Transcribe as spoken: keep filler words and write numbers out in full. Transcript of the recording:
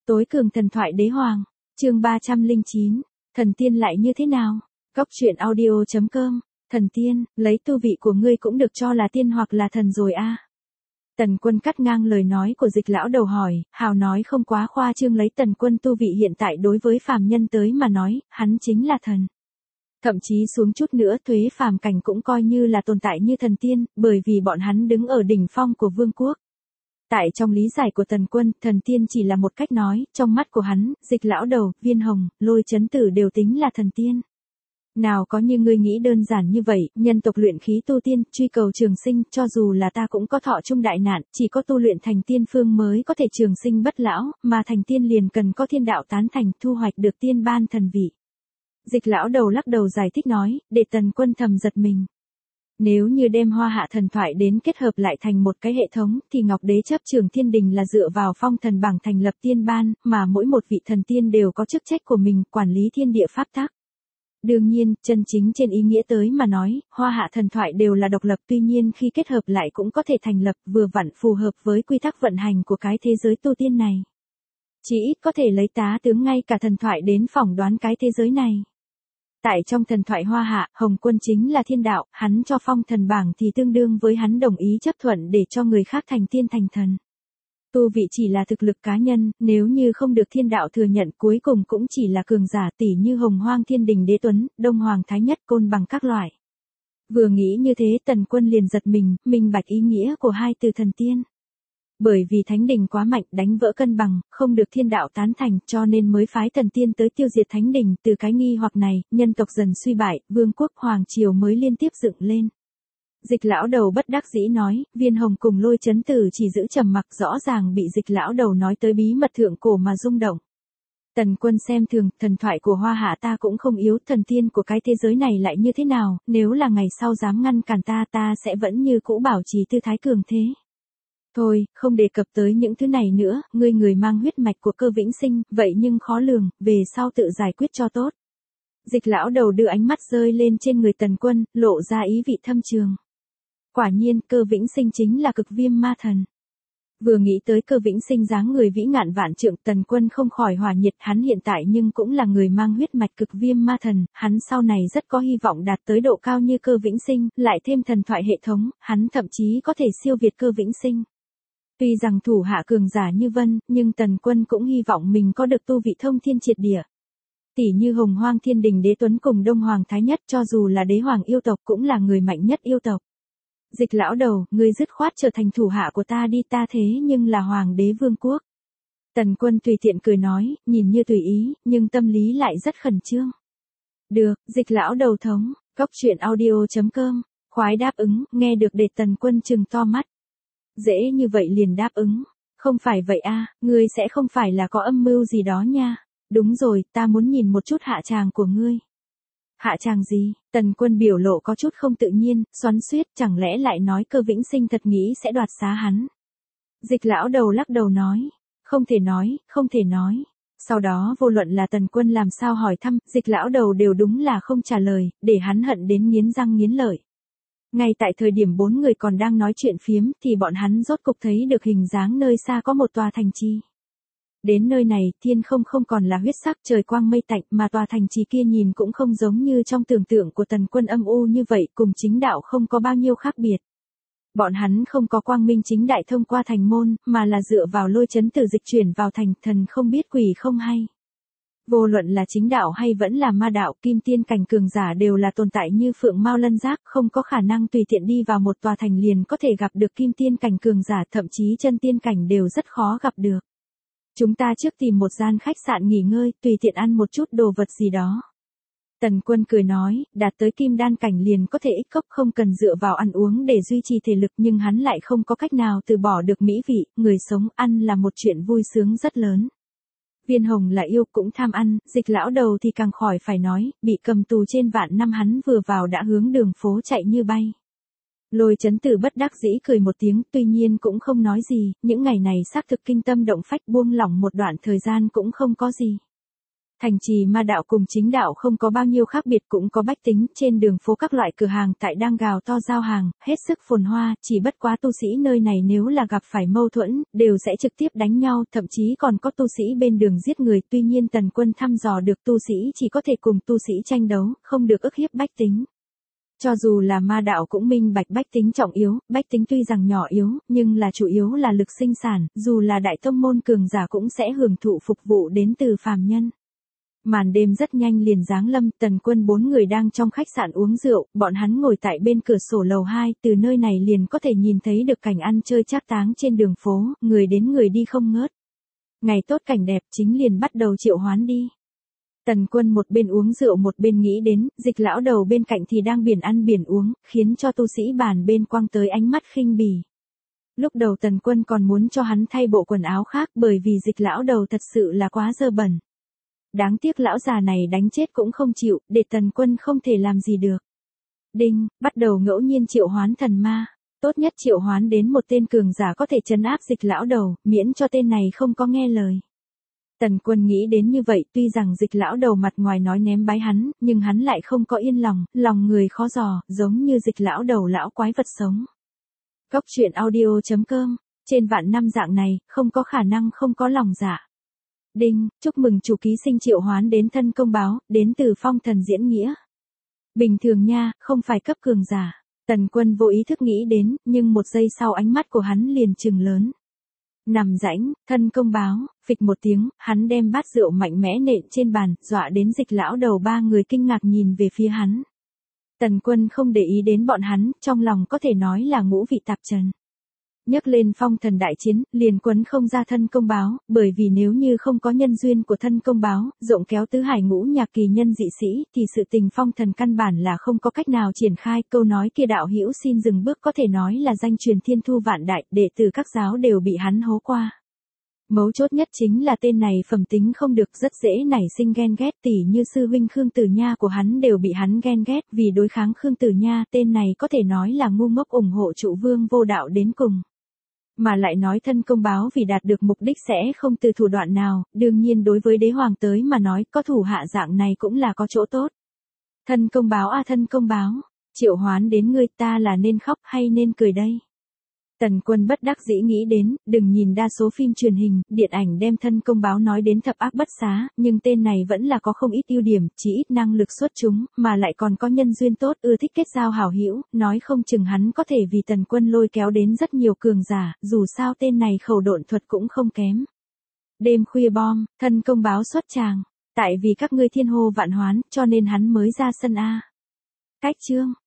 Tối cường thần thoại đế hoàng, chương ba trăm lẻ chín, thần tiên lại như thế nào? Góc truyện audio chấm com, thần tiên, lấy tu vị của ngươi cũng được cho là tiên hoặc là thần rồi a. Tần Quân cắt ngang lời nói của Dịch lão đầu hỏi, hào nói không quá khoa trương, lấy Tần Quân tu vị hiện tại đối với phàm nhân tới mà nói, hắn chính là thần. Thậm chí xuống chút nữa thuế phàm cảnh cũng coi như là tồn tại như thần tiên, bởi vì bọn hắn đứng ở đỉnh phong của vương quốc. Tại trong lý giải của Tần Quân, thần tiên chỉ là một cách nói, trong mắt của hắn, Dịch lão đầu, Viên Hồng, Lôi Chấn Tử đều tính là thần tiên. Nào có như ngươi nghĩ đơn giản như vậy, nhân tộc luyện khí tu tiên, truy cầu trường sinh, cho dù là ta cũng có thọ chung đại nạn, chỉ có tu luyện thành tiên phương mới có thể trường sinh bất lão, mà thành tiên liền cần có thiên đạo tán thành, thu hoạch được tiên ban thần vị. Dịch lão đầu lắc đầu giải thích nói, để Tần Quân thầm giật mình. Nếu như đem Hoa Hạ thần thoại đến kết hợp lại thành một cái hệ thống, thì Ngọc Đế chấp trường thiên đình là dựa vào phong thần bảng thành lập tiên ban, mà mỗi một vị thần tiên đều có chức trách của mình, quản lý thiên địa pháp tắc. Đương nhiên, chân chính trên ý nghĩa tới mà nói, Hoa Hạ thần thoại đều là độc lập, tuy nhiên khi kết hợp lại cũng có thể thành lập, vừa vặn phù hợp với quy tắc vận hành của cái thế giới tu tiên này. Chỉ ít có thể lấy tá tướng ngay cả thần thoại đến phỏng đoán cái thế giới này. Tại trong thần thoại Hoa Hạ, Hồng Quân chính là thiên đạo, hắn cho phong thần bảng thì tương đương với hắn đồng ý chấp thuận để cho người khác thành tiên thành thần. Tu vị chỉ là thực lực cá nhân, nếu như không được thiên đạo thừa nhận cuối cùng cũng chỉ là cường giả, tỷ như Hồng Hoang Thiên Đình Đế Tuấn, Đông Hoàng Thái Nhất, Côn Bằng các loại. Vừa nghĩ như thế Tần Quân liền giật mình, minh bạch ý nghĩa của hai từ thần tiên. Bởi vì thánh đình quá mạnh, đánh vỡ cân bằng, không được thiên đạo tán thành, cho nên mới phái thần tiên tới tiêu diệt thánh đình. Từ cái nghi hoặc này, nhân tộc dần suy bại, vương quốc hoàng triều mới liên tiếp dựng lên. Dịch lão đầu bất đắc dĩ nói, Viên Hồng cùng Lôi Chấn Tử chỉ giữ trầm mặc, rõ ràng bị Dịch lão đầu nói tới bí mật thượng cổ mà rung động. Tần Quân xem thường, thần thoại của Hoa Hạ ta cũng không yếu, thần tiên của cái thế giới này lại như thế nào, nếu là ngày sau dám ngăn cản ta ta sẽ vẫn như cũ bảo trì tư thái cường thế. Thôi, không đề cập tới những thứ này nữa, ngươi người mang huyết mạch của Cơ Vĩnh Sinh, vậy nhưng khó lường, về sau tự giải quyết cho tốt. Dịch lão đầu đưa ánh mắt rơi lên trên người Tần Quân, lộ ra ý vị thâm trường. Quả nhiên, Cơ Vĩnh Sinh chính là cực viêm ma thần. Vừa nghĩ tới Cơ Vĩnh Sinh dáng người vĩ ngạn vạn trượng, Tần Quân không khỏi hỏa nhiệt, hắn hiện tại nhưng cũng là người mang huyết mạch cực viêm ma thần, hắn sau này rất có hy vọng đạt tới độ cao như Cơ Vĩnh Sinh, lại thêm thần thoại hệ thống, hắn thậm chí có thể siêu việt Cơ Vĩnh Sinh. Tuy rằng thủ hạ cường giả như vân, nhưng Tần Quân cũng hy vọng mình có được tu vị thông thiên triệt địa. Tỷ như Hồng Hoang Thiên Đình Đế Tuấn cùng Đông Hoàng Thái Nhất, cho dù là đế hoàng yêu tộc cũng là người mạnh nhất yêu tộc. Dịch lão đầu, ngươi dứt khoát trở thành thủ hạ của ta đi, ta thế nhưng là hoàng đế vương quốc. Tần Quân tùy tiện cười nói, nhìn như tùy ý, nhưng tâm lý lại rất khẩn trương. Được, Dịch lão đầu thống, góc truyện audio chấm com, khoái đáp ứng, nghe được để Tần Quân trừng to mắt. Dễ như vậy liền đáp ứng, không phải vậy a, ngươi sẽ không phải là có âm mưu gì đó nha. Đúng rồi, ta muốn nhìn một chút hạ tràng của ngươi. Hạ tràng gì? Tần Quân biểu lộ có chút không tự nhiên, xoắn xuýt, chẳng lẽ lại nói Cơ Vĩnh Sinh thật nghĩ sẽ đoạt xá hắn. Dịch lão đầu lắc đầu nói, không thể nói, không thể nói. Sau đó vô luận là Tần Quân làm sao hỏi thăm, Dịch lão đầu đều đúng là không trả lời, để hắn hận đến nghiến răng nghiến lợi. Ngay tại thời điểm bốn người còn đang nói chuyện phiếm, thì bọn hắn rốt cục thấy được hình dáng nơi xa có một tòa thành trì. Đến nơi này, thiên không không còn là huyết sắc, trời quang mây tạnh, mà tòa thành trì kia nhìn cũng không giống như trong tưởng tượng của Tần Quân âm u như vậy, cùng chính đạo không có bao nhiêu khác biệt. Bọn hắn không có quang minh chính đại thông qua thành môn, mà là dựa vào Lôi Chấn Tử dịch chuyển vào thành, thần không biết quỷ không hay. Vô luận là chính đạo hay vẫn là ma đạo, kim tiên cảnh cường giả đều là tồn tại như phượng mao lân giác, không có khả năng tùy tiện đi vào một tòa thành liền có thể gặp được kim tiên cảnh cường giả, thậm chí chân tiên cảnh đều rất khó gặp được. Chúng ta trước tìm một gian khách sạn nghỉ ngơi, tùy tiện ăn một chút đồ vật gì đó. Tần Quân cười nói, đạt tới kim đan cảnh liền có thể ích cốc, không cần dựa vào ăn uống để duy trì thể lực, nhưng hắn lại không có cách nào từ bỏ được mỹ vị, người sống ăn là một chuyện vui sướng rất lớn. Viên Hồng là yêu cũng tham ăn, Dịch lão đầu thì càng khỏi phải nói, bị cầm tù trên vạn năm hắn vừa vào đã hướng đường phố chạy như bay. Lôi Chấn Tử bất đắc dĩ cười một tiếng, tuy nhiên cũng không nói gì, những ngày này xác thực kinh tâm động phách, buông lỏng một đoạn thời gian cũng không có gì. Thành trì ma đạo cùng chính đạo không có bao nhiêu khác biệt, cũng có bách tính, trên đường phố các loại cửa hàng tại đang gào to giao hàng, hết sức phồn hoa, chỉ bất quá tu sĩ nơi này nếu là gặp phải mâu thuẫn, đều sẽ trực tiếp đánh nhau, thậm chí còn có tu sĩ bên đường giết người, tuy nhiên Tần Quân thăm dò được tu sĩ chỉ có thể cùng tu sĩ tranh đấu, không được ức hiếp bách tính. Cho dù là ma đạo cũng minh bạch bách tính trọng yếu, bách tính tuy rằng nhỏ yếu, nhưng là chủ yếu là lực sinh sản, dù là đại tông môn cường giả cũng sẽ hưởng thụ phục vụ đến từ phàm nhân. Màn đêm rất nhanh liền giáng lâm, Tần Quân bốn người đang trong khách sạn uống rượu, bọn hắn ngồi tại bên cửa sổ lầu hai, từ nơi này liền có thể nhìn thấy được cảnh ăn chơi trác táng trên đường phố, người đến người đi không ngớt. Ngày tốt cảnh đẹp chính liền bắt đầu triệu hoán đi. Tần Quân một bên uống rượu một bên nghĩ đến, Dịch lão đầu bên cạnh thì đang biển ăn biển uống, khiến cho tu sĩ bàn bên quăng tới ánh mắt khinh bỉ. Lúc đầu Tần Quân còn muốn cho hắn thay bộ quần áo khác bởi vì Dịch lão đầu thật sự là quá dơ bẩn. Đáng tiếc lão già này đánh chết cũng không chịu, để Tần Quân không thể làm gì được. Đinh, bắt đầu ngẫu nhiên triệu hoán thần ma. Tốt nhất triệu hoán đến một tên cường giả có thể trấn áp Dịch lão đầu, miễn cho tên này không có nghe lời. Tần Quân nghĩ đến như vậy, tuy rằng Dịch lão đầu mặt ngoài nói ném bái hắn, nhưng hắn lại không có yên lòng, lòng người khó dò, giống như Dịch lão đầu lão quái vật sống. Góc truyện audio chấm com, trên vạn năm dạng này, không có khả năng không có lòng dạ. Đinh, chúc mừng chủ ký sinh triệu hoán đến thân công báo, đến từ phong thần diễn nghĩa. Bình thường nha, không phải cấp cường giả. Tần Quân vô ý thức nghĩ đến, nhưng một giây sau ánh mắt của hắn liền trừng lớn. Nằm rãnh, thân công báo, phịch một tiếng, hắn đem bát rượu mạnh mẽ nện trên bàn, dọa đến Dịch lão đầu ba người kinh ngạc nhìn về phía hắn. Tần Quân không để ý đến bọn hắn, trong lòng có thể nói là ngũ vị tạp trần. Nhắc lên phong thần đại chiến, liền quấn không ra thân công báo, bởi vì nếu như không có nhân duyên của thân công báo, rộng kéo tứ hải ngũ nhạc kỳ nhân dị sĩ, thì sự tình phong thần căn bản là không có cách nào triển khai. Câu nói kia đạo hữu xin dừng bước có thể nói là danh truyền thiên thu vạn đại, đệ tử các giáo đều bị hắn hố qua. Mấu chốt nhất chính là tên này phẩm tính không được, rất dễ nảy sinh ghen ghét, tỉ như sư huynh Khương Tử Nha của hắn đều bị hắn ghen ghét, vì đối kháng Khương Tử Nha, tên này có thể nói là ngu ngốc ủng hộ trụ vương vô đạo đến cùng. Mà lại nói thân công báo vì đạt được mục đích sẽ không từ thủ đoạn nào, đương nhiên đối với đế hoàng tới mà nói có thủ hạ dạng này cũng là có chỗ tốt. Thân công báo a thân công báo, triệu hoán đến ngươi, ta là nên khóc hay nên cười đây? Tần Quân bất đắc dĩ nghĩ đến, đừng nhìn đa số phim truyền hình, điện ảnh đem thân công báo nói đến thập ác bất xá, nhưng tên này vẫn là có không ít ưu điểm, chỉ ít năng lực xuất chúng, mà lại còn có nhân duyên tốt, ưa thích kết giao hảo hữu, nói không chừng hắn có thể vì Tần Quân lôi kéo đến rất nhiều cường giả, dù sao tên này khẩu độn thuật cũng không kém. Đêm khuya bom, thân công báo xuất tràng, tại vì các ngươi thiên hô vạn hoán, cho nên hắn mới ra sân A. Cách chương